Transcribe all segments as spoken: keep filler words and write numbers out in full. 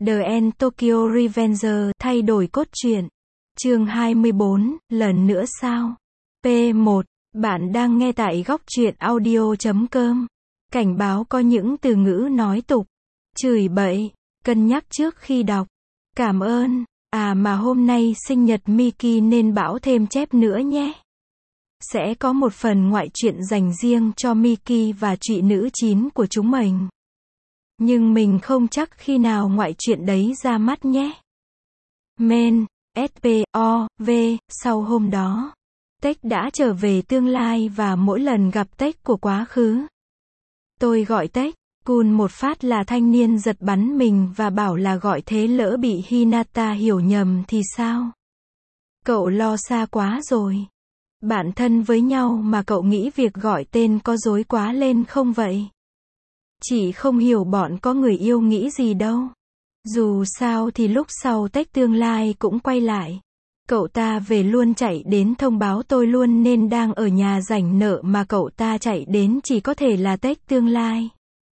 The End Tokyo Revenger thay đổi cốt truyện. Chương hai mươi bốn, lần nữa sao? P một. Bạn đang nghe tại góc truyện audio chấm com. Cảnh báo có những từ ngữ nói tục, chửi bậy, cân nhắc trước khi đọc. Cảm ơn. À mà hôm nay sinh nhật Miki nên bảo thêm chép nữa nhé. Sẽ có một phần ngoại truyện dành riêng cho Miki và chị nữ chín của chúng mình. Nhưng mình không chắc khi nào ngoại truyện đấy ra mắt nhé. Men, ét pê o vê, sau hôm đó, Tech đã trở về tương lai và mỗi lần gặp Tech của quá khứ. Tôi gọi Tech, Kun một phát là thanh niên giật bắn mình và bảo là gọi thế lỡ bị Hinata hiểu nhầm thì sao? Cậu lo xa quá rồi. Bạn thân với nhau mà cậu nghĩ việc gọi tên có dối quá lên không vậy? Chị không hiểu bọn có người yêu nghĩ gì đâu. Dù sao thì lúc sau Tech tương lai cũng quay lại. Cậu ta về luôn chạy đến thông báo tôi luôn nên đang ở nhà rảnh nợ mà cậu ta chạy đến chỉ có thể là Tech tương lai.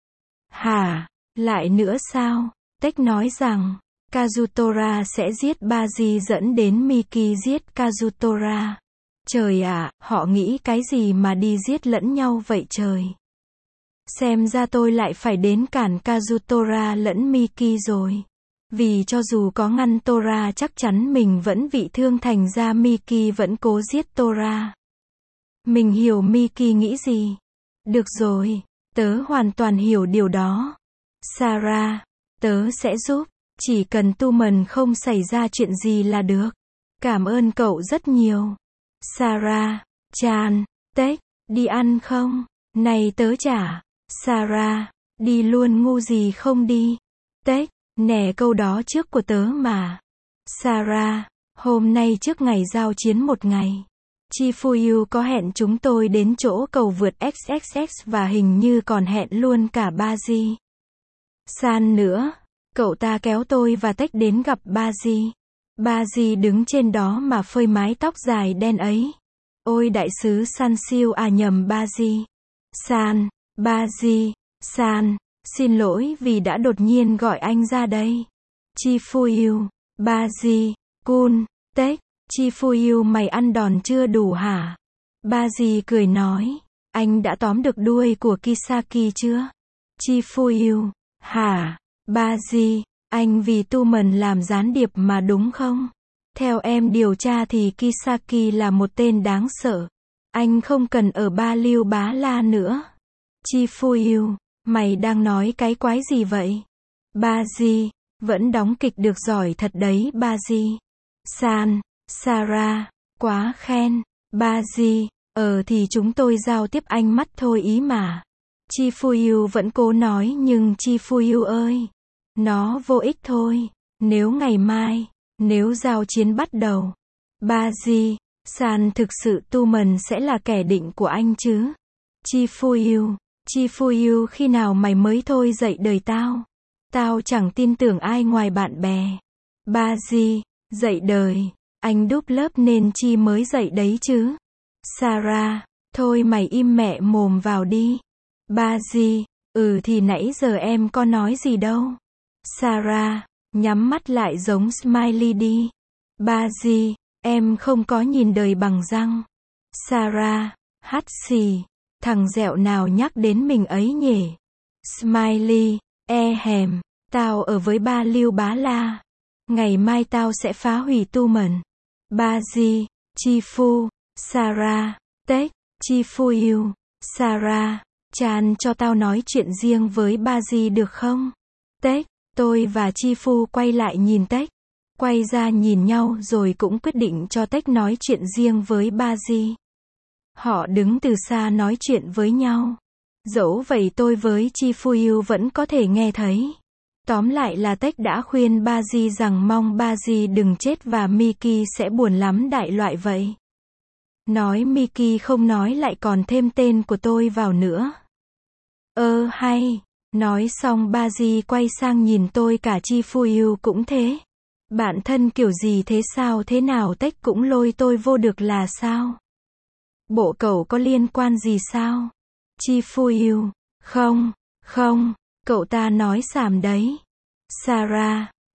Hả? Lại nữa sao? Tech nói rằng, Kazutora sẽ giết Baji dẫn đến Miki giết Kazutora. Trời ạ, họ nghĩ cái gì mà đi giết lẫn nhau vậy trời? Xem ra tôi lại phải đến cản Kazutora lẫn Miki rồi. Vì cho dù có ngăn Tora chắc chắn mình vẫn bị thương thành ra Miki vẫn cố giết Tora. Mình hiểu Miki nghĩ gì. Được rồi, tớ hoàn toàn hiểu điều đó. Sarah, tớ sẽ giúp. Chỉ cần Tumen không xảy ra chuyện gì là được. Cảm ơn cậu rất nhiều. Sarah, Chan, Tech, đi ăn không? Này tớ chả. Sarah, đi luôn ngu gì không đi. Tech, nè câu đó trước của tớ mà. Sarah, hôm nay trước ngày giao chiến một ngày. Chifuyu có hẹn chúng tôi đến chỗ cầu vượt ích ích ích và hình như còn hẹn luôn cả Baji San nữa. Cậu ta kéo tôi và Tech đến gặp Baji. Baji đứng trên đó mà phơi mái tóc dài đen ấy. Ôi đại sứ San siêu à nhầm Baji San, Baji San, xin lỗi vì đã đột nhiên gọi anh ra đây. Chifuyu, Baji, Kun, Tech, Chifuyu mày ăn đòn chưa đủ hả? Baji cười nói, anh đã tóm được đuôi của Kisaki chưa? Chifuyu, hả? Baji, anh vì Tumen làm gián điệp mà đúng không? Theo em điều tra thì Kisaki là một tên đáng sợ. Anh không cần ở Ba Liêu Bá La nữa. Chifuyu, mày đang nói cái quái gì vậy? Baji, vẫn đóng kịch được giỏi thật đấy Baji San, Sarah, quá khen. Baji, ờ thì chúng tôi giao tiếp ánh mắt thôi ý mà. Chifuyu vẫn cố nói nhưng Chifuyu ơi, nó vô ích thôi. Nếu ngày mai, nếu giao chiến bắt đầu, Baji San thực sự Tumen sẽ là kẻ định của anh chứ? Chifuyu, Chifuyu khi nào mày mới thôi dậy đời tao? Tao chẳng tin tưởng ai ngoài bạn bè. Baji, dậy đời, anh đúp lớp nên Chi mới dậy đấy chứ? Sarah, thôi mày im mẹ mồm vào đi. Baji, ừ thì nãy giờ em có nói gì đâu. Sarah, nhắm mắt lại giống Smiley đi. Baji, em không có nhìn đời bằng răng. Sarah, hắt xì, thằng dẹo nào nhắc đến mình ấy nhỉ? Smiley, e hèm, tao ở với Ba Liêu Bá La. Ngày mai tao sẽ phá hủy Tumen. Baji, Chifu, Sarah, Tech, Chifuyu, Sarah, Chan cho tao nói chuyện riêng với Baji được không? Tech, tôi và Chifu quay lại nhìn Tech. Quay ra nhìn nhau rồi cũng quyết định cho Tech nói chuyện riêng với Baji. Họ đứng từ xa nói chuyện với nhau. Dẫu vậy tôi với Chifuyu vẫn có thể nghe thấy. Tóm lại là Tech đã khuyên Baji rằng mong Baji đừng chết và Miki sẽ buồn lắm đại loại vậy. Nói Miki không nói lại còn thêm tên của tôi vào nữa. Ơ hay. Nói xong Baji quay sang nhìn tôi cả Chifuyu cũng thế. Bạn thân kiểu gì thế sao thế nào Tech cũng lôi tôi vô được là sao? Bộ cậu có liên quan gì sao? Chifuyu, không, không, cậu ta nói xàm đấy. Sarah,